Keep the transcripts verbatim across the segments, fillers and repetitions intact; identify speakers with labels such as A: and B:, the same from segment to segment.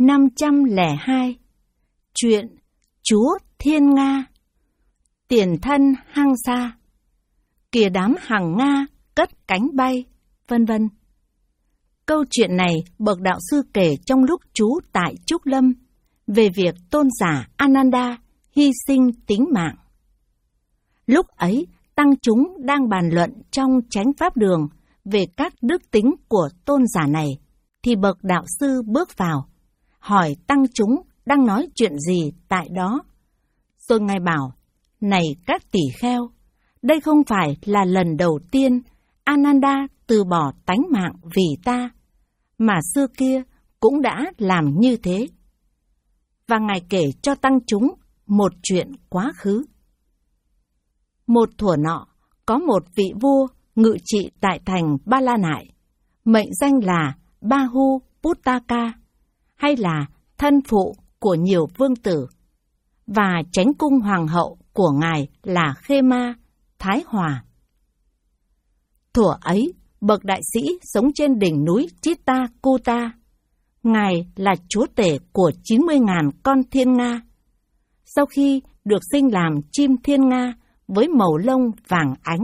A: năm trăm lẻ hai. Chuyện Chúa Thiên Nga. Tiền thân hăng xa. Kìa đám hằng Nga cất cánh bay, vân vân. Câu chuyện này bậc đạo sư kể trong lúc trú tại Trúc Lâm về việc tôn giả Ananda hy sinh tính mạng. Lúc ấy, tăng chúng đang bàn luận trong chánh pháp đường về các đức tính của tôn giả này, thì bậc đạo sư bước vào, hỏi tăng chúng đang nói chuyện gì tại đó. Rồi Ngài bảo, này các tỷ kheo, đây không phải là lần đầu tiên Ananda từ bỏ tánh mạng vì ta, mà xưa kia cũng đã làm như thế. Và Ngài kể cho tăng chúng một chuyện quá khứ. Một thuở nọ, có một vị vua ngự trị tại thành Ba La Nại, mệnh danh là Bahu Puttaka, hay là thân phụ của nhiều vương tử, và chánh cung hoàng hậu của ngài là Khema, Thái Hòa. Thuở ấy, bậc đại sĩ sống trên đỉnh núi Chittakuta. Ngài là chúa tể của chín mươi nghìn con thiên nga. Sau khi được sinh làm chim thiên nga với màu lông vàng ánh.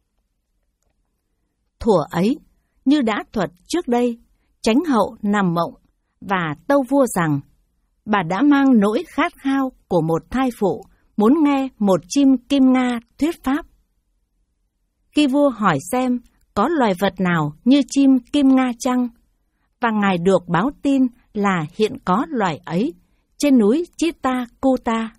A: Thuở ấy, như đã thuật trước đây, chánh hậu nằm mộng và tâu vua rằng bà đã mang nỗi khát khao của một thai phụ muốn nghe một chim kim nga thuyết pháp. Khi vua hỏi xem có loài vật nào như chim kim nga chăng, và ngài được báo tin là hiện có loài ấy trên núi Chittakuta.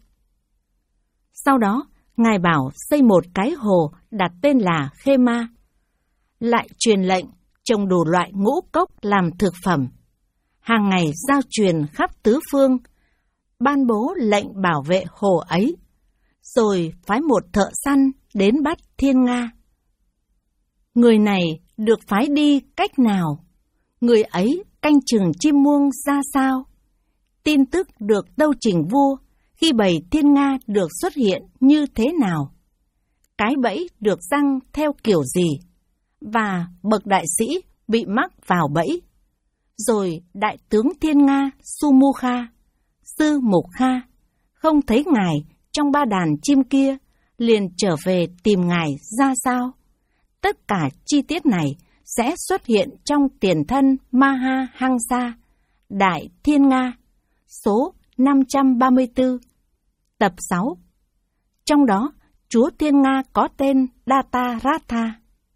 A: Sau đó, ngài bảo xây một cái hồ đặt tên là Khema, lại truyền lệnh trồng đủ loại ngũ cốc làm thực phẩm, hàng ngày giao truyền khắp tứ phương, ban bố lệnh bảo vệ hồ ấy, rồi phái một thợ săn đến bắt thiên nga. Người này được phái đi cách nào? Người ấy canh chừng chim muông ra sao? Tin tức được tâu trình vua khi bầy thiên nga được xuất hiện như thế nào? Cái bẫy được giăng theo kiểu gì? Và bậc đại sĩ bị mắc vào bẫy. Rồi đại tướng thiên nga Sumukha, sư Mục Kha, không thấy ngài trong ba đàn chim kia, liền trở về tìm ngài ra sao? Tất cả chi tiết này sẽ xuất hiện trong tiền thân Maha Hăng Sa, Đại Thiên Nga, số năm trăm ba mươi tư, tập sáu. Trong đó, chúa Thiên Nga có tên Dataratha.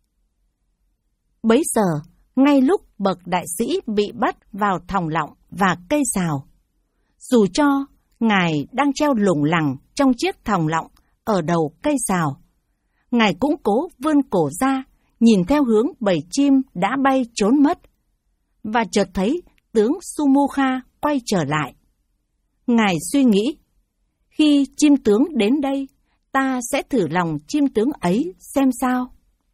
A: Bấy giờ, ngay lúc bậc đại sĩ bị bắt vào thòng lọng và cây sào, dù cho ngài đang treo lủng lẳng trong chiếc thòng lọng ở đầu cây sào, ngài cũng cố vươn cổ ra, nhìn theo hướng bầy chim đã bay trốn mất, và chợt thấy tướng Sumukha quay trở lại. Ngài suy nghĩ, khi chim tướng đến đây, ta sẽ thử lòng chim tướng ấy xem sao.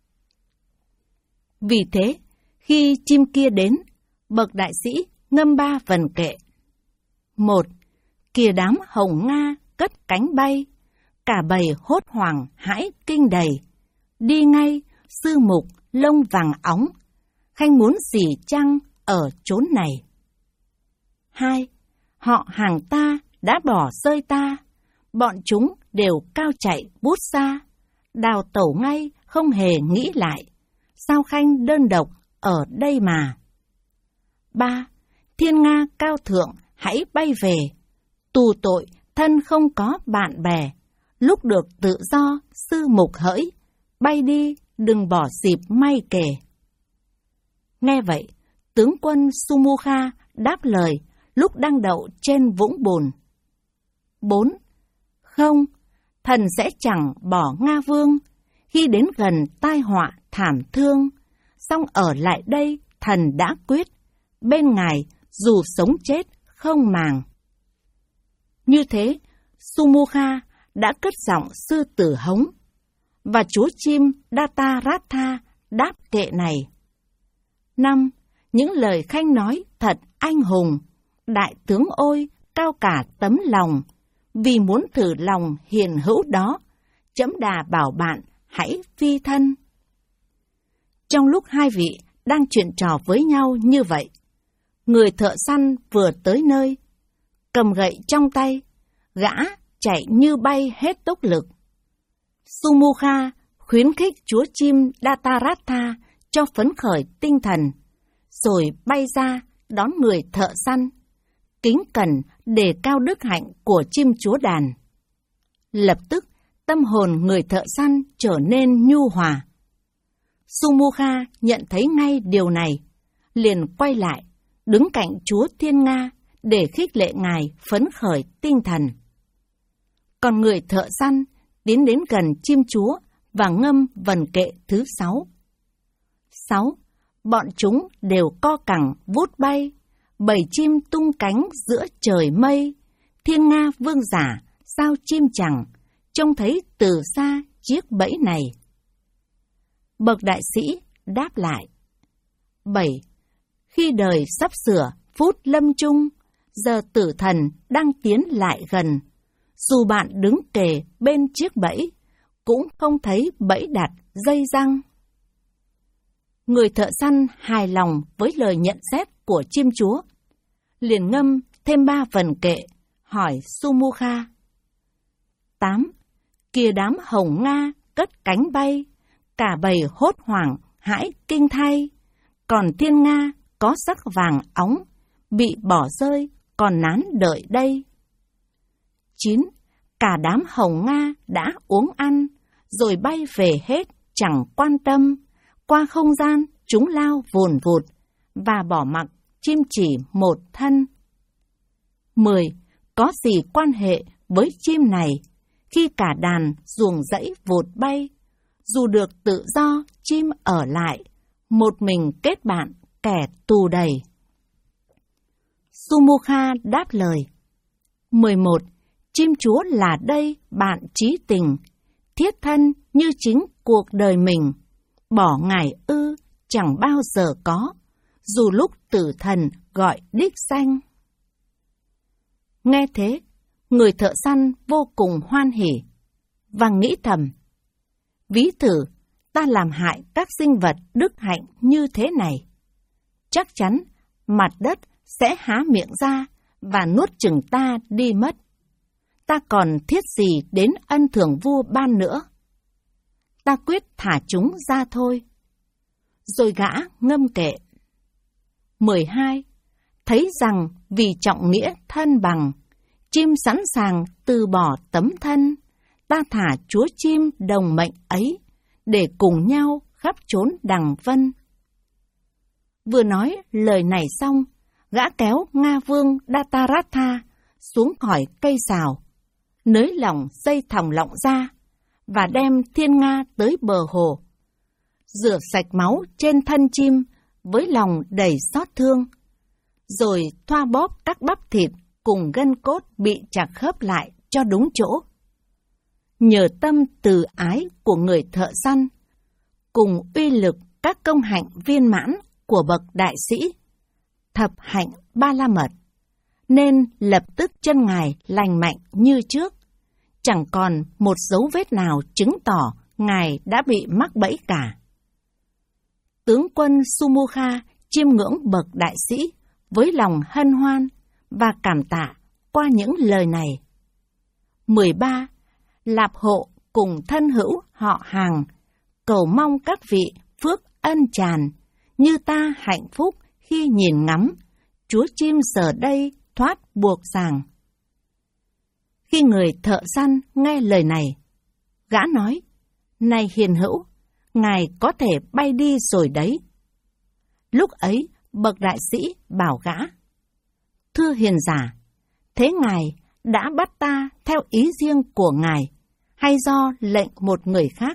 A: Vì thế, khi chim kia đến, bậc đại sĩ ngâm ba vần kệ. Một, kìa đám hồng nga cất cánh bay, cả bầy hốt hoảng hãi kinh đầy, đi ngay sư mục lông vàng óng, khanh muốn gì chăng ở chốn này. Hai, họ hàng ta đã bỏ rơi ta, bọn chúng đều cao chạy bút xa, đào tẩu ngay không hề nghĩ lại, sao khanh đơn độc ở đây mà. Ba, thiên nga cao thượng hãy bay về, tù tội thân không có bạn bè, lúc được tự do sư mục hỡi, bay đi đừng bỏ dịp may kể. Nghe vậy, tướng quân Sumukha đáp lời lúc đang đậu trên vũng bùn. Bốn, không, thần sẽ chẳng bỏ Nga vương, khi đến gần tai họa thảm thương, song ở lại đây thần đã quyết, bên ngài dù sống chết không màng. Như thế, Sumukha đã cất giọng sư tử hống, và chúa chim Dataratha đáp kệ này. Năm, những lời khanh nói thật anh hùng, đại tướng ôi, cao cả tấm lòng, vì muốn thử lòng hiền hữu đó, trẫm đà bảo bạn hãy phi thân. Trong lúc hai vị đang chuyện trò với nhau như vậy, Người thợ săn vừa tới nơi, cầm gậy trong tay, gã chạy như bay hết tốc lực. Sumukha khuyến khích chúa chim Dataratha cho phấn khởi tinh thần, rồi bay ra đón người thợ săn, kính cẩn đề cao đức hạnh của chim chúa đàn. Lập tức, tâm hồn người thợ săn trở nên nhu hòa. Sumukha nhận thấy ngay điều này, liền quay lại, đứng cạnh chúa Thiên Nga để khích lệ ngài phấn khởi tinh thần. Còn người thợ săn tiến đến gần chim chúa và ngâm vần kệ thứ sáu. Sáu, bọn chúng đều co cẳng vút bay, bầy chim tung cánh giữa trời mây, Thiên Nga vương giả, sao chim chẳng, trông thấy từ xa chiếc bẫy này. Bậc đại sĩ đáp lại. Bảy, khi đời sắp sửa phút lâm chung, giờ tử thần đang tiến lại gần, dù bạn đứng kề bên chiếc bẫy, cũng không thấy bẫy đặt dây răng. Người thợ săn hài lòng với lời nhận xét của chim chúa, liền ngâm thêm ba vần kệ, hỏi Sumukha. Tám, kìa đám hồng Nga cất cánh bay, cả bầy hốt hoảng hãi kinh thay, còn Thiên Nga có sắc vàng óng, bị bỏ rơi còn nán đợi đây. Chín, cả đám hồng Nga đã uống ăn, rồi bay về hết chẳng quan tâm, qua không gian chúng lao vùn vụt, và bỏ mặc chim chỉ một thân. Mười, có gì quan hệ với chim này, khi cả đàn ruồng rẫy vụt bay, dù được tự do chim ở lại, một mình kết bạn kẻ tù đầy. Sumukha đáp lời. Mười một, chim chúa là đây bạn chí tình, thiết thân như chính cuộc đời mình, bỏ ngài ư chẳng bao giờ có, dù lúc tử thần gọi đích danh. Nghe thế, người thợ săn vô cùng hoan hỉ, và nghĩ thầm, ví thử ta làm hại các sinh vật đức hạnh như thế này, chắc chắn mặt đất sẽ há miệng ra và nuốt chửng ta đi mất. Ta còn thiết gì đến ân thưởng vua ban nữa. Ta quyết thả chúng ra thôi. Rồi gã ngâm kệ. Mười hai. Thấy rằng vì trọng nghĩa thân bằng, chim sẵn sàng từ bỏ tấm thân, ta thả chúa chim đồng mệnh ấy, để cùng nhau khắp chốn đằng vân. Vừa nói lời này xong, gã kéo Nga vương Dataratha xuống khỏi cây sào, nới lỏng dây thòng lọng ra, và đem Thiên Nga tới bờ hồ, rửa sạch máu trên thân chim với lòng đầy xót thương, rồi thoa bóp các bắp thịt cùng gân cốt bị chặt khớp lại cho đúng chỗ. Nhờ tâm từ ái của người thợ săn, cùng uy lực các công hạnh viên mãn của bậc đại sĩ, thập hạnh ba la mật, nên lập tức chân ngài lành mạnh như trước, chẳng còn một dấu vết nào chứng tỏ ngài đã bị mắc bẫy cả. Tướng quân Sumukha chiêm ngưỡng bậc đại sĩ với lòng hân hoan và cảm tạ qua những lời này. Mười ba. Lạp hộ cùng thân hữu họ hàng, cầu mong các vị phước ân tràn, như ta hạnh phúc khi nhìn ngắm, chúa chim giờ đây thoát buộc ràng. Khi người thợ săn nghe lời này, gã nói, này hiền hữu, ngài có thể bay đi rồi đấy. Lúc ấy, bậc đại sĩ bảo gã, thưa hiền giả, thế ngài đã bắt ta theo ý riêng của ngài, hay do lệnh một người khác?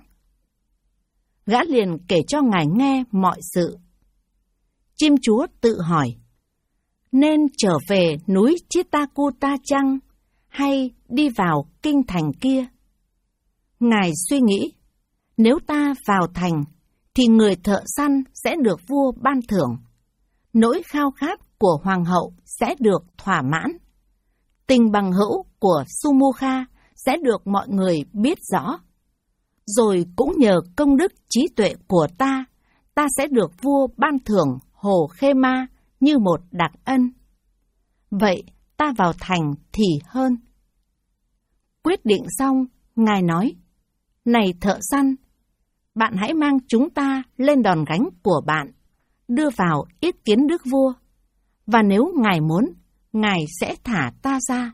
A: Gã liền kể cho ngài nghe mọi sự. Chim chúa tự hỏi, nên trở về núi Chittakuta chăng, hay đi vào kinh thành kia? Ngài suy nghĩ, nếu ta vào thành, thì người thợ săn sẽ được vua ban thưởng, nỗi khao khát của hoàng hậu sẽ được thỏa mãn, tình bằng hữu của Sumukha sẽ được mọi người biết rõ. Rồi cũng nhờ công đức trí tuệ của ta, ta sẽ được vua ban thưởng hồ Khê Ma như một đặc ân. Vậy ta vào thành thì hơn. Quyết định xong, Ngài nói, này thợ săn, bạn hãy mang chúng ta lên đòn gánh của bạn, đưa vào yết kiến đức vua, và nếu Ngài muốn, Ngài sẽ thả ta ra.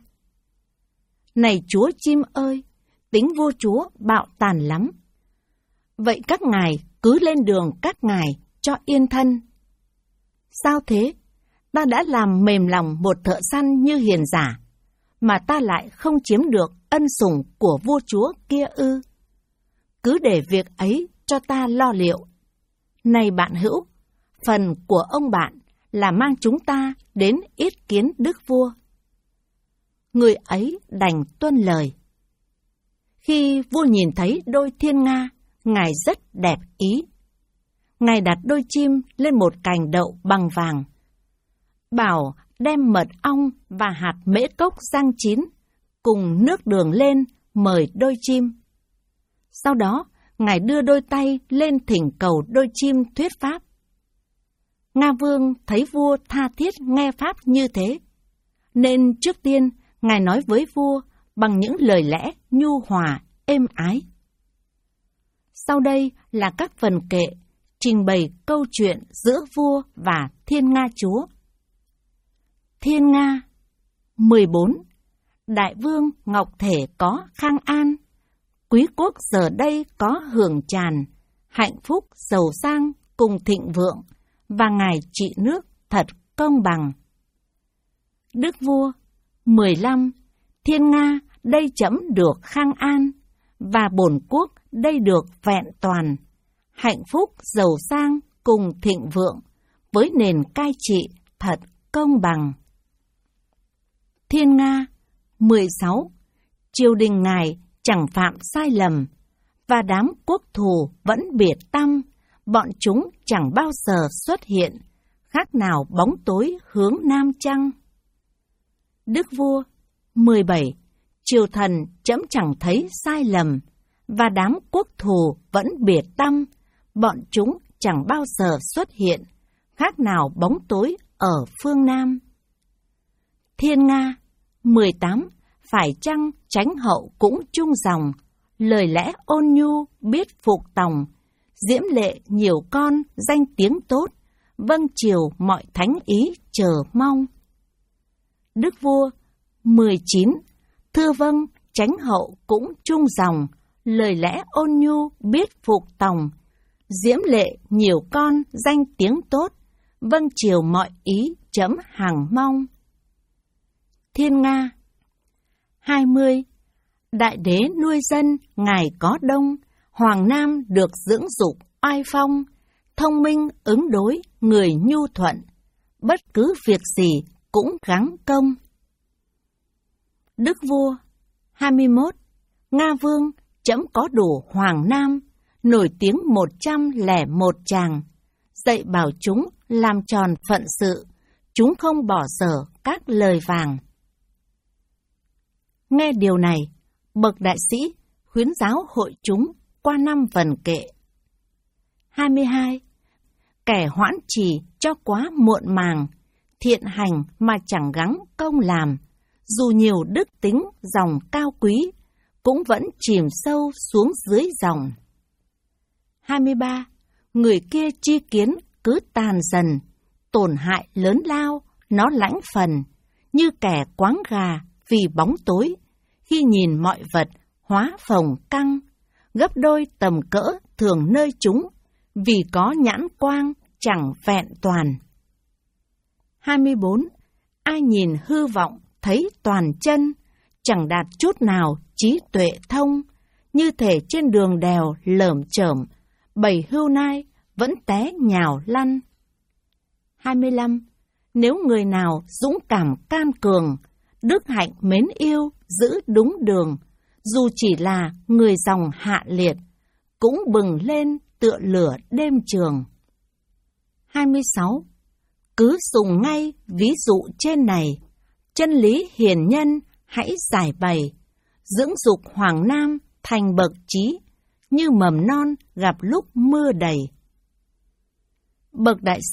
A: Này chúa chim ơi, tính vua chúa bạo tàn lắm. Vậy các ngài cứ lên đường các ngài cho yên thân. Sao thế? Ta đã làm mềm lòng một thợ săn như hiền giả, mà ta lại không chiếm được ân sủng của vua chúa kia ư? Cứ để việc ấy cho ta lo liệu. Này bạn hữu, phần của ông bạn là mang chúng ta đến yết kiến đức vua. Người ấy đành tuân lời. Khi vua nhìn thấy đôi thiên nga, Ngài rất đẹp ý. Ngài đặt đôi chim lên một cành đậu bằng vàng, bảo đem mật ong và hạt mễ cốc rang chín cùng nước đường lên mời đôi chim. Sau đó, Ngài đưa đôi tay lên thỉnh cầu đôi chim thuyết pháp. Nga Vương thấy vua tha thiết nghe pháp như thế, nên trước tiên Ngài nói với vua bằng những lời lẽ nhu hòa, êm ái. Sau đây là các phần kệ trình bày câu chuyện giữa vua và Thiên Nga chúa. Thiên Nga mười bốn. Đại vương Ngọc Thể có khang an, quý quốc giờ đây có hưởng tràn, hạnh phúc giàu sang cùng thịnh vượng, và ngài trị nước thật công bằng. Đức vua mười lăm. Thiên Nga đây chấm được khang an, và bổn quốc đây được vẹn toàn, hạnh phúc giàu sang cùng thịnh vượng, với nền cai trị thật công bằng. Thiên Nga mười sáu. Triều đình ngài chẳng phạm sai lầm, và đám quốc thù vẫn biệt tăm, bọn chúng chẳng bao giờ xuất hiện, khác nào bóng tối hướng nam trăng. Đức vua mười bảy. Triều thần trẫm chẳng thấy sai lầm, và đám quốc thù vẫn biệt tăm, bọn chúng chẳng bao giờ xuất hiện, khác nào bóng tối ở phương Nam. Thiên Nga mười tám. Phải chăng chánh hậu cũng chung dòng, lời lẽ ôn nhu biết phục tòng, diễm lệ nhiều con danh tiếng tốt, vâng chiều mọi thánh ý chờ mong. Đức vua mười chín. Thưa vâng, chánh hậu cũng chung dòng, lời lẽ ôn nhu biết phục tòng, diễm lệ nhiều con danh tiếng tốt, vâng chiều mọi ý chấm hàng mong. Thiên Nga hai mươi. Đại đế nuôi dân ngài có đông, Hoàng Nam được dưỡng dục oai phong, thông minh ứng đối người nhu thuận, bất cứ việc gì cũng gắng công. Đức vua hai mươi mốt. Nga Vương trẫm có đủ Hoàng Nam, nổi tiếng một trăm lẻ một chàng, dạy bảo chúng làm tròn phận sự, chúng không bỏ dở các lời vàng. Nghe điều này, bậc đại sĩ khuyến giáo hội chúng qua năm vần kệ. hai mươi hai. Kẻ hoãn trì cho quá muộn màng, thiện hành mà chẳng gắng công làm, dù nhiều đức tính dòng cao quý, cũng vẫn chìm sâu xuống dưới dòng. hai mươi ba. Người kia chi kiến cứ tàn dần, tổn hại lớn lao, nó lãnh phần, như kẻ quáng gà vì bóng tối, khi nhìn mọi vật hóa phồng căng, gấp đôi tầm cỡ thường nơi chúng, vì có nhãn quang chẳng vẹn toàn. hai mươi bốn. Ai nhìn hư vọng thấy toàn chân, chẳng đạt chút nào trí tuệ thông, như thể trên đường đèo lởm chởm, bầy hươu nai vẫn té nhào lăn. hai mươi lăm. Nếu người nào dũng cảm can cường, đức hạnh mến yêu giữ đúng đường, dù chỉ là người dòng hạ liệt, cũng bừng lên tựa lửa đêm trường. hai mươi sáu. Cứ dùng ngay ví dụ trên này, chân lý hiền nhân hãy giải bày, dưỡng dục Hoàng Nam thành bậc trí, như mầm non gặp lúc mưa đầy. Bậc đại sĩ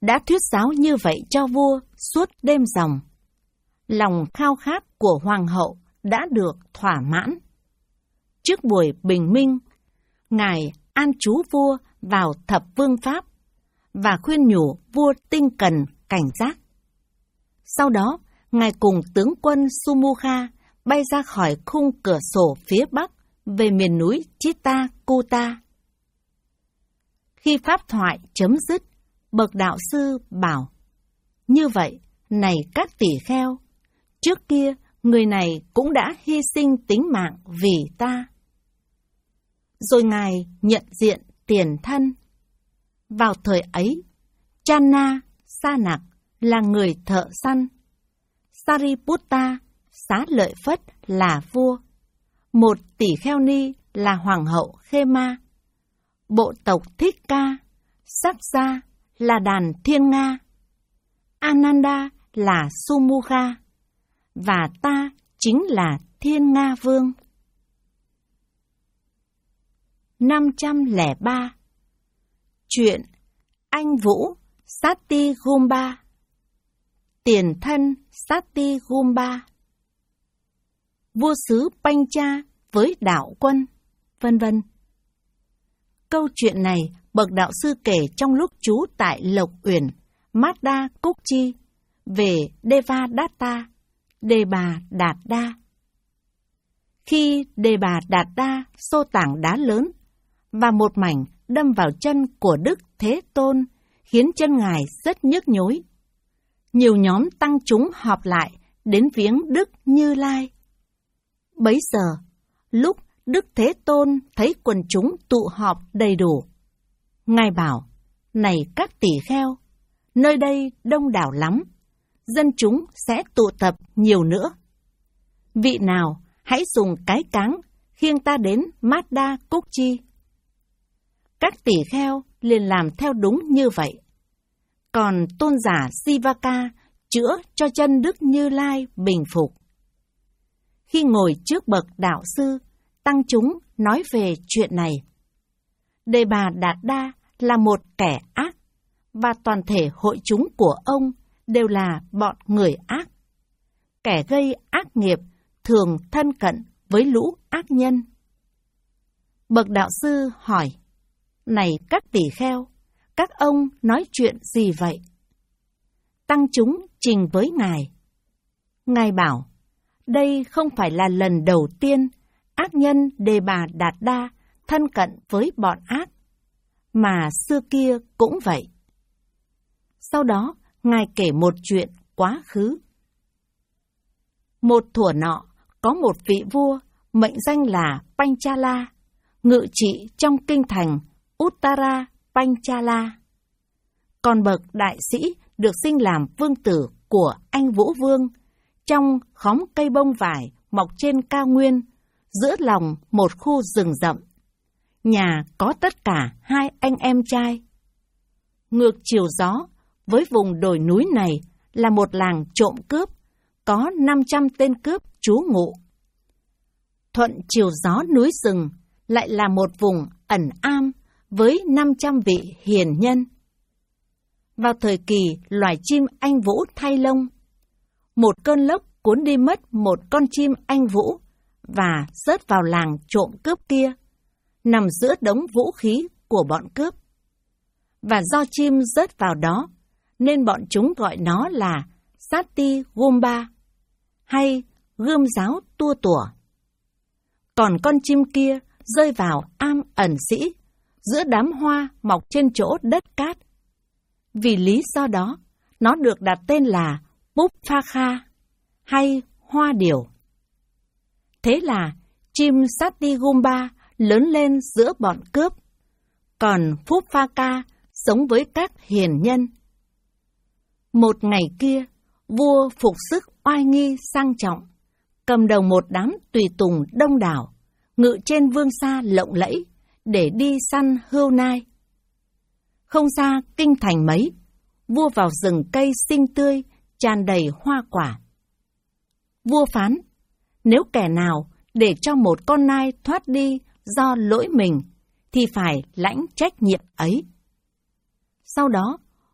A: đã thuyết giáo như vậy cho vua suốt đêm ròng. Lòng khao khát của hoàng hậu đã được thỏa mãn. Trước buổi bình minh, ngài an trú vua vào thập vương pháp và khuyên nhủ vua tinh cần cảnh giác. Sau đó, ngài cùng tướng quân Sumukha bay ra khỏi khung cửa sổ phía bắc về miền núi Chittakuta. Khi pháp thoại chấm dứt, bậc đạo sư bảo: như vậy, này các tỷ kheo, trước kia người này cũng đã hy sinh tính mạng vì ta. Rồi ngài nhận diện tiền thân. Vào thời ấy, Channa Sanak là người thợ săn, Sariputta Xá Lợi Phất là vua, một tỷ kheo ni là hoàng hậu Khema, bộ tộc Thích Ca, Sắc Gia là đàn Thiên Nga, Ananda là Sumukha, và ta chính là Thiên Nga Vương. năm trăm lẻ ba. Chuyện Anh Vũ Satyagumba. Tiền thân Satyagumba, vua xứ Pancha với đạo quân, vân vân. Câu chuyện này bậc đạo sư kể trong lúc trú tại Lộc Uyển, Madda Cúc Chi, về Devadatta, Đề Bà Đạt Đa. Khi Đề Bà Đạt Đa xô tảng đá lớn và một mảnh đâm vào chân của Đức Thế Tôn, khiến chân ngài rất nhức nhối. Nhiều nhóm tăng chúng họp lại đến viếng Đức Như Lai. Bấy giờ, lúc Đức Thế Tôn thấy quần chúng tụ họp đầy đủ, ngài bảo: này các tỷ kheo, nơi đây đông đảo lắm, dân chúng sẽ tụ tập nhiều nữa. Vị nào hãy dùng cái cáng khiêng ta đến Madda Cúc Chi. Các tỷ kheo liền làm theo đúng như vậy. Còn tôn giả Sivaka chữa cho chân Đức Như Lai bình phục. Khi ngồi trước bậc đạo sư, tăng chúng nói về chuyện này. Đề Bà Đạt Đa là một kẻ ác, và toàn thể hội chúng của ông đều là bọn người ác. Kẻ gây ác nghiệp thường thân cận với lũ ác nhân. Bậc đạo sư hỏi: này các tỷ kheo, các ông nói chuyện gì vậy? Tăng chúng trình với ngài. Ngài bảo: đây không phải là lần đầu tiên ác nhân Đề Bà Đạt Đa thân cận với bọn ác, mà xưa kia cũng vậy. Sau đó, ngài kể một chuyện quá khứ. Một thuở nọ, có một vị vua mệnh danh là Panchala, ngự trị trong kinh thành Uttara Panchala. Còn bậc đại sĩ được sinh làm vương tử của anh Vũ Vương, trong khóm cây bông vải mọc trên cao nguyên, giữa lòng một khu rừng rậm. Nhà có tất cả hai anh em trai. Ngược chiều gió, với vùng đồi núi này là một làng trộm cướp, có năm trăm tên cướp trú ngụ. Thuận chiều gió núi rừng lại là một vùng ẩn am với năm trăm vị hiền nhân. Vào thời kỳ loài chim anh vũ thay lông, một cơn lốc cuốn đi mất một con chim anh vũ và rớt vào làng trộm cướp kia, nằm giữa đống vũ khí của bọn cướp. Và do chim rớt vào đó, nên bọn chúng gọi nó là Satyagumba, hay gươm giáo tua tủa. Còn con chim kia rơi vào am ẩn sĩ, giữa đám hoa mọc trên chỗ đất cát. Vì lý do đó, nó được đặt tên là Puphakha, hay hoa điểu. Thế là chim Satyagumba lớn lên giữa bọn cướp, còn Puphakha sống với các hiền nhân. Một ngày kia, vua phục sức oai nghi sang trọng, cầm đầu một đám tùy tùng đông đảo, ngự trên vương xa lộng lẫy để đi săn hươu nai. Không xa kinh thành mấy, vua vào rừng cây xinh tươi, tràn đầy hoa quả. Vua phán: nếu kẻ nào để cho một con nai thoát đi do lỗi mình, thì phải lãnh trách nhiệm ấy. Sau đó,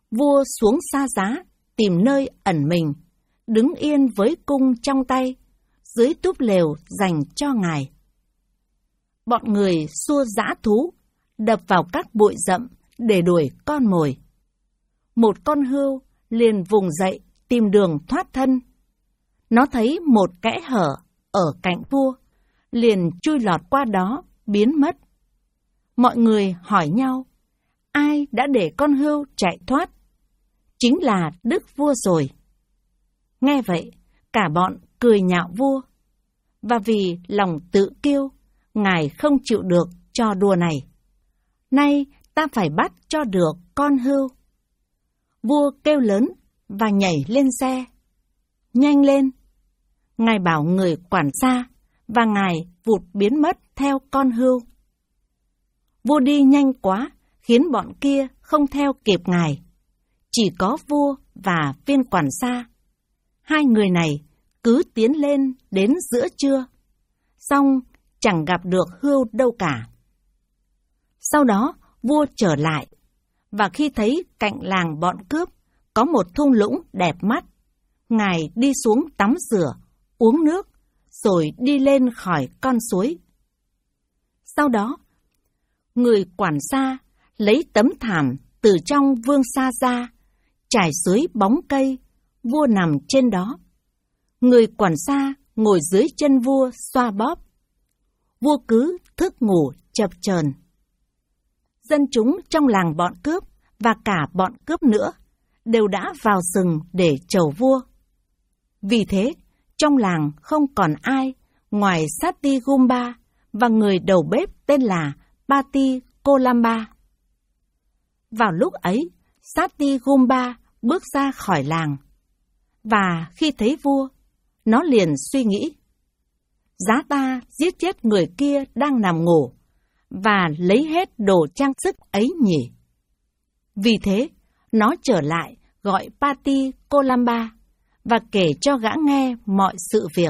A: Vua xuống Sa Giá tìm nơi ẩn mình, đứng yên với cung trong tay, dưới túp lều dành cho ngài. Bọn người xua dã thú, đập vào các bụi rậm để đuổi con mồi. Một con hươu liền vùng dậy tìm đường thoát thân. Nó thấy một kẽ hở ở cạnh vua, liền chui lọt qua đó, biến mất. Mọi người hỏi nhau, ai đã để con hươu chạy thoát? Chính là đức vua rồi. Nghe vậy, cả bọn cười nhạo vua. Và vì lòng tự kiêu, ngài không chịu được trò đùa này. Nay ta phải bắt cho được con hươu. Vua kêu lớn và nhảy lên xe. Nhanh lên! Ngài bảo người quản gia, và ngài vụt biến mất theo con hươu. Vua đi nhanh quá, khiến bọn kia không theo kịp ngài. Chỉ có vua và viên quản gia. Hai người này cứ tiến lên đến giữa trưa, xong chẳng gặp được hươu đâu cả. Sau đó vua trở lại, và khi thấy cạnh làng bọn cướp có một thung lũng đẹp mắt, ngài đi xuống tắm rửa, uống nước, rồi đi lên khỏi con suối. Sau đó, người quản gia lấy tấm thảm từ trong vương sa ra, trải dưới bóng cây, vua nằm trên đó. Người quản gia ngồi dưới chân vua xoa bóp. Vua cứ thức ngủ chập chờn. Dân chúng trong làng bọn cướp và cả bọn cướp nữa đều đã vào rừng để chầu vua. Vì thế, trong làng không còn ai ngoài Satyagumba và người đầu bếp tên là Patikolamba. Vào lúc ấy, Satyagumba bước ra khỏi làng, và khi thấy vua, nó liền suy nghĩ, giá ta giết chết người kia đang nằm ngủ, và lấy hết đồ trang sức ấy nhỉ. Vì thế, nó trở lại gọi Patikolamba và kể cho gã nghe mọi sự việc.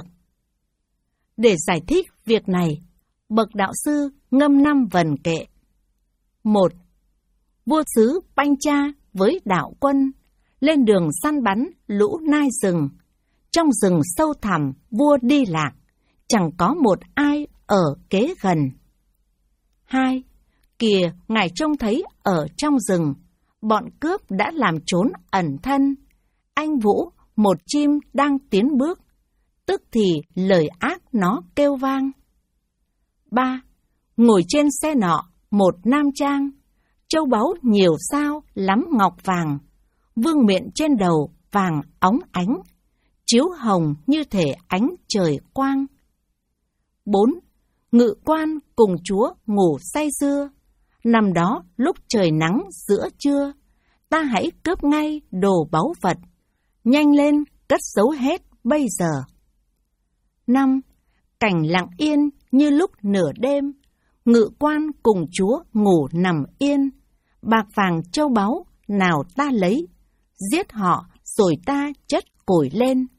A: Để giải thích việc này, bậc đạo sư ngâm năm vần kệ. Một. Vua xứ Pancha với đạo quân lên đường săn bắn lũ nai rừng. Trong rừng sâu thẳm vua đi lạc, chẳng có một ai ở kế gần. Hai. Kìa, ngài trông thấy ở trong rừng, bọn cướp đã làm trốn ẩn thân. Anh Vũ, một chim đang tiến bước, tức thì lời ác nó kêu vang. Ba. Ngồi trên xe nọ, một nam trang, châu báu nhiều sao lắm ngọc vàng, vương miện trên đầu vàng óng ánh, chiếu hồng như thể ánh trời quang. Bốn. Ngự quan cùng chúa ngủ say sưa, nằm đó lúc trời nắng giữa trưa, ta hãy cướp ngay đồ báu vật, nhanh lên cất giấu hết bây giờ. Năm. Cảnh lặng yên như lúc nửa đêm, ngự quan cùng chúa ngủ nằm yên, bạc vàng châu báu nào ta lấy, giết họ rồi ta chất củi lên.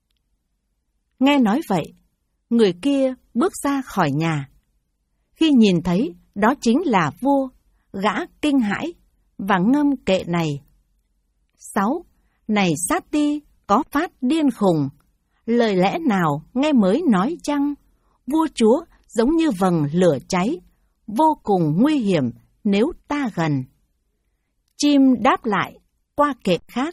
A: Nghe nói vậy, người kia bước ra khỏi nhà. Khi nhìn thấy đó chính là vua, gã kinh hãi và ngâm kệ này. Sáu. Này Sati có phát điên khùng, lời lẽ nào nghe mới nói chăng? Vua chúa giống như vầng lửa cháy, vô cùng nguy hiểm nếu ta gần. Chim đáp lại qua kệ khác.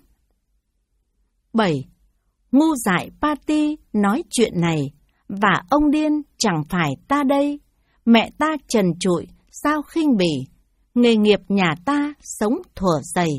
A: Bảy. Ngu dại Pati nói chuyện này, và ông điên chẳng phải ta đây. Mẹ ta trần trụi, sao khinh bỉ, nghề nghiệp nhà ta sống thuở dày.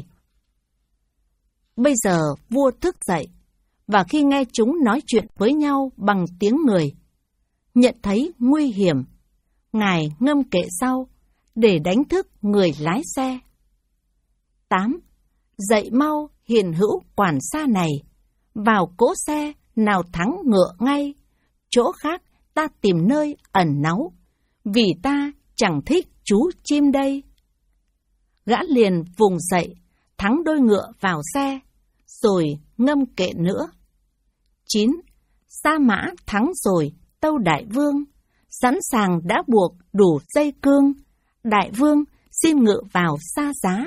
A: Bây giờ vua thức dậy, và khi nghe chúng nói chuyện với nhau bằng tiếng người, nhận thấy nguy hiểm, ngài ngâm kệ sau để đánh thức người lái xe. Tám. Dậy mau hiền hữu quản xa này, vào cỗ xe nào thắng ngựa ngay, chỗ khác ta tìm nơi ẩn náu, vì ta chẳng thích chú chim đây. Gã liền vùng dậy, thắng đôi ngựa vào xe, rồi ngâm kệ nữa. Chín. Sa mã thắng rồi, tâu đại vương, sẵn sàng đã buộc đủ dây cương, đại vương xin ngự vào Sa Giá,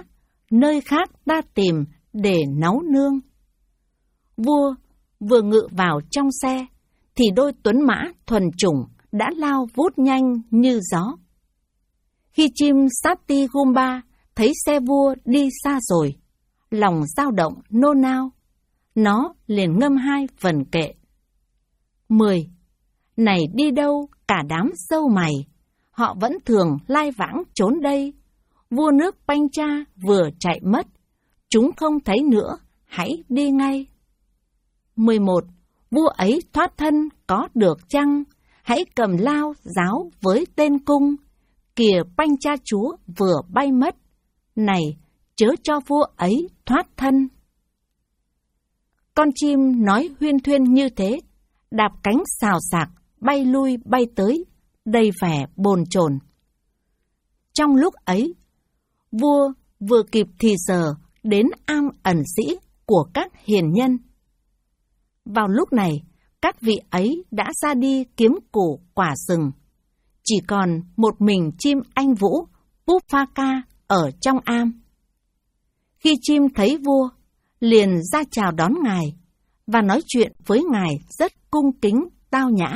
A: nơi khác ta tìm để náu nương. Vua vừa ngự vào trong xe, thì đôi tuấn mã thuần chủng đã lao vút nhanh như gió. Khi chim Satyagumba thấy xe vua đi xa rồi, lòng dao động nôn nao, nó liền ngâm hai vần kệ. Mười. Này đi đâu cả đám sâu mày, họ vẫn thường lai vãng trốn đây. Vua nước Pancha vừa chạy mất, chúng không thấy nữa, hãy đi ngay. Mười một. Vua ấy thoát thân có được chăng? Hãy cầm lao giáo với tên cung. Kìa Pancha chúa vừa bay mất, này chớ cho vua ấy thoát thân. Con chim nói huyên thuyên như thế, đạp cánh xào xạc, bay lui bay tới, đầy vẻ bồn chồn. Trong lúc ấy, vua vừa kịp thì giờ đến am ẩn sĩ của các hiền nhân. Vào lúc này, các vị ấy đã ra đi kiếm củ quả rừng. Chỉ còn một mình chim anh vũ Puffaka ở trong am. Khi chim thấy vua, liền ra chào đón ngài và nói chuyện với ngài rất cung kính tao nhã.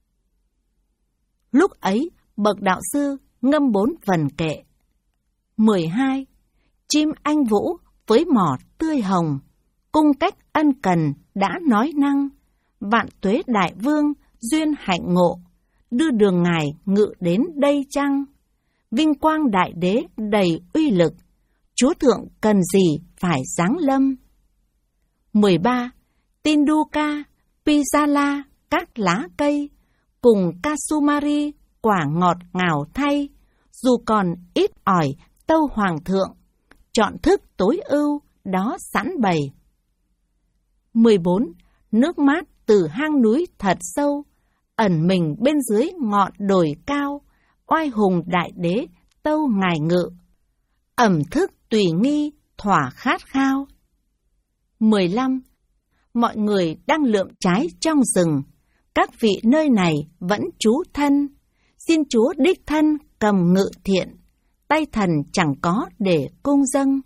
A: Lúc ấy, bậc đạo sư ngâm bốn vần kệ. Mười hai. Chim anh vũ với mỏ tươi hồng, cung cách ân cần đã nói năng, vạn tuế đại vương duyên hạnh ngộ, đưa đường ngài ngự đến đây chăng? Vinh quang đại đế đầy uy lực, chúa thượng cần gì phải giáng lâm? Mười ba. Tinduka, Pizala, các lá cây, cùng Kasumari, quả ngọt ngào thay, dù còn ít ỏi tâu hoàng thượng, chọn thức tối ưu, đó sẵn bày. Mười bốn. Nước mát từ hang núi thật sâu, ẩn mình bên dưới ngọn đồi cao, oai hùng đại đế tâu ngài ngự, ẩm thức tùy nghi thỏa khát khao. Mười lăm. Mọi người đang lượm trái trong rừng, các vị nơi này vẫn trú thân, xin chúa đích thân cầm ngự thiện, tay thần chẳng có để cung dâng.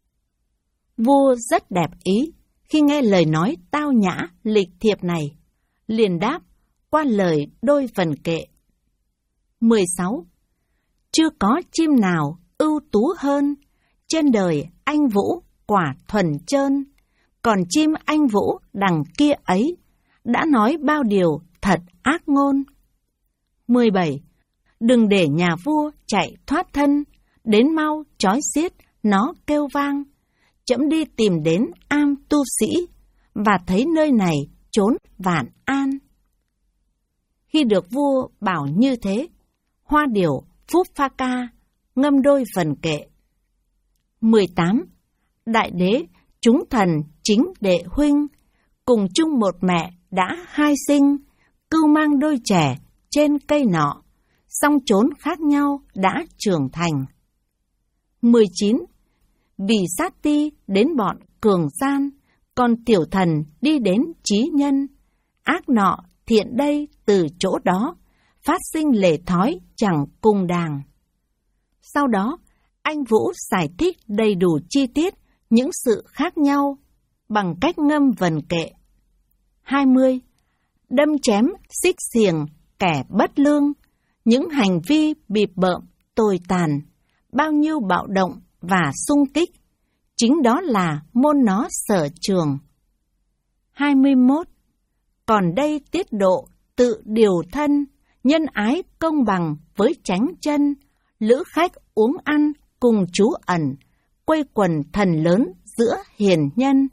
A: Vua rất đẹp ý khi nghe lời nói tao nhã lịch thiệp này, liền đáp qua lời đôi vần kệ. Mười sáu. Chưa có chim nào ưu tú hơn, trên đời anh vũ quả thuần trơn, còn chim anh vũ đằng kia ấy đã nói bao điều thật ác ngôn. Mười bảy. Đừng để nhà vua chạy thoát thân, đến mau chói xiết nó kêu vang, trẫm đi tìm đến am tu sĩ và thấy nơi này trốn vạn an. Khi được vua bảo như thế, hoa điểu Puffaka ngâm đôi vần kệ. Mười tám. Đại đế chúng thần chính đệ huynh, cùng chung một mẹ đã hai sinh, cưu mang đôi trẻ trên cây nọ, song chốn khác nhau đã trưởng thành. Mười chín. Vì sát ti đến bọn cường gian, còn tiểu thần đi đến trí nhân, ác nọ thiện đây từ chỗ đó, phát sinh lề thói chẳng cùng đàng. Sau đó, anh Vũ giải thích đầy đủ chi tiết những sự khác nhau bằng cách ngâm vần kệ. Hai mươi. Đâm chém xích xiềng kẻ bất lương, những hành vi bịp bợm tồi tàn, bao nhiêu bạo động và xung kích, chính đó là môn nó sở trường. Hai mươi mốt. Còn đây tiết độ tự điều thân, nhân ái công bằng với chánh chân, lữ khách uống ăn cùng trú ẩn, quây quần thần lớn giữa hiền nhân.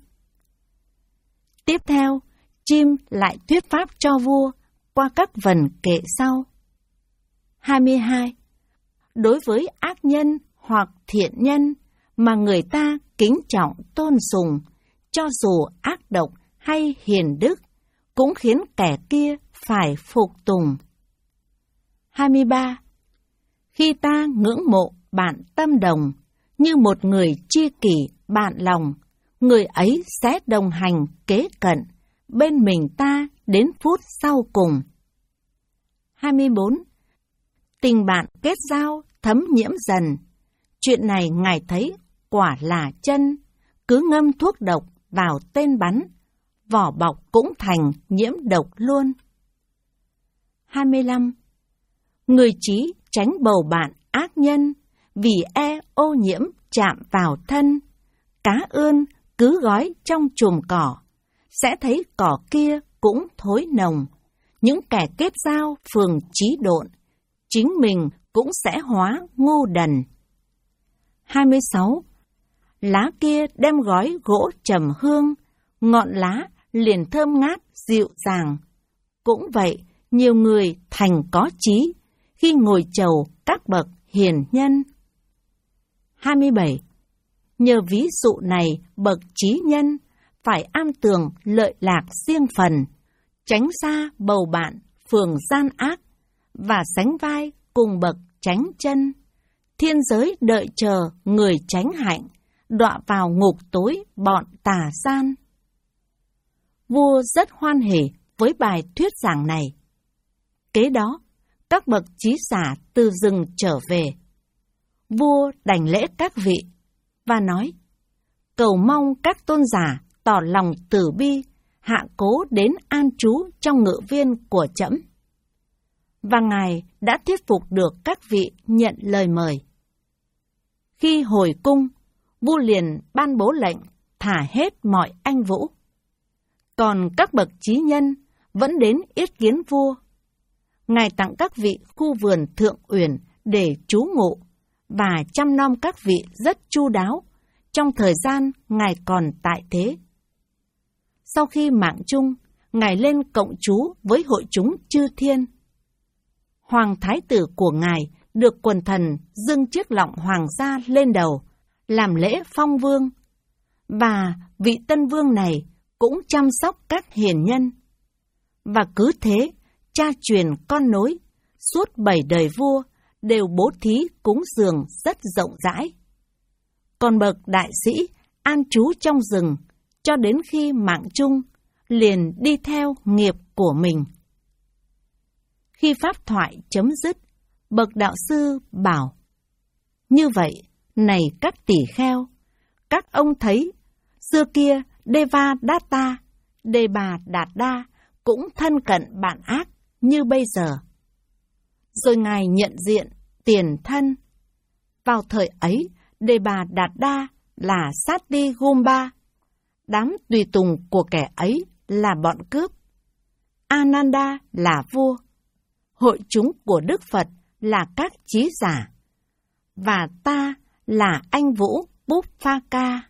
A: Tiếp theo, chim lại thuyết pháp cho vua qua các vần kệ sau. Hai mươi hai. Đối với ác nhân hoặc thiện nhân mà người ta kính trọng tôn sùng, cho dù ác độc hay hiền đức, cũng khiến kẻ kia phải phục tùng. Hai mươi ba. Khi ta ngưỡng mộ bạn tâm đồng, như một người tri kỷ bạn lòng, người ấy sẽ đồng hành kế cận, bên mình ta đến phút sau cùng. Hai mươi bốn. Tình bạn kết giao thấm nhiễm dần, chuyện này ngài thấy quả là chân, cứ ngâm thuốc độc vào tên bắn, vỏ bọc cũng thành nhiễm độc luôn. hai mươi lăm. Người trí tránh bầu bạn ác nhân, vì e ô nhiễm chạm vào thân. Cá ươn cứ gói trong chùm cỏ, sẽ thấy cỏ kia cũng thối nồng. Những kẻ kết giao phường trí độn, chính mình cũng sẽ hóa ngu đần. hai mươi sáu. Lá kia đem gói gỗ trầm hương, ngọn lá liền thơm ngát dịu dàng. Cũng vậy, nhiều người thành có trí khi ngồi chầu các bậc hiền nhân. hai mươi bảy. Nhờ ví dụ này, bậc trí nhân phải am tường lợi lạc riêng phần, tránh xa bầu bạn phường gian ác, và sánh vai cùng bậc tránh chân. Thiên giới đợi chờ người tránh hạnh, đọa vào ngục tối bọn tà gian. Vua rất hoan hỉ với bài thuyết giảng này. Kế đó, các bậc trí giả từ rừng trở về. Vua đảnh lễ các vị và nói: cầu mong các tôn giả tỏ lòng từ bi, hạ cố đến an trú trong ngự viên của trẫm. Và ngài đã thuyết phục được các vị nhận lời mời. Khi hồi cung, vua liền ban bố lệnh thả hết mọi anh vũ. Còn các bậc trí nhân vẫn đến yết kiến vua. Ngài tặng các vị khu vườn thượng uyển để trú ngụ và chăm nom các vị rất chu đáo trong thời gian ngài còn tại thế. Sau khi mạng chung, ngài lên cộng trú với hội chúng chư thiên. Hoàng thái tử của ngài được quần thần dâng chiếc lọng hoàng gia lên đầu, làm lễ phong vương, và vị tân vương này cũng chăm sóc các hiền nhân. Và cứ thế, cha truyền con nối, suốt bảy đời vua đều bố thí cúng dường rất rộng rãi. Còn bậc đại sĩ an trú trong rừng, cho đến khi mạng chung, liền đi theo nghiệp của mình. Khi pháp thoại chấm dứt, bậc đạo sư bảo: như vậy, này các tỷ kheo, các ông thấy, xưa kia Devadatta, Đề Bà Đạt Đa cũng thân cận bạn ác như bây giờ. Rồi ngài nhận diện tiền thân. Vào thời ấy, Đề Bà Đạt Đa là Sati Gumba, đám tùy tùng của kẻ ấy là bọn cướp. Ananda là vua, hội chúng của Đức Phật là các trí giả, và ta là anh vũ Bupphaka.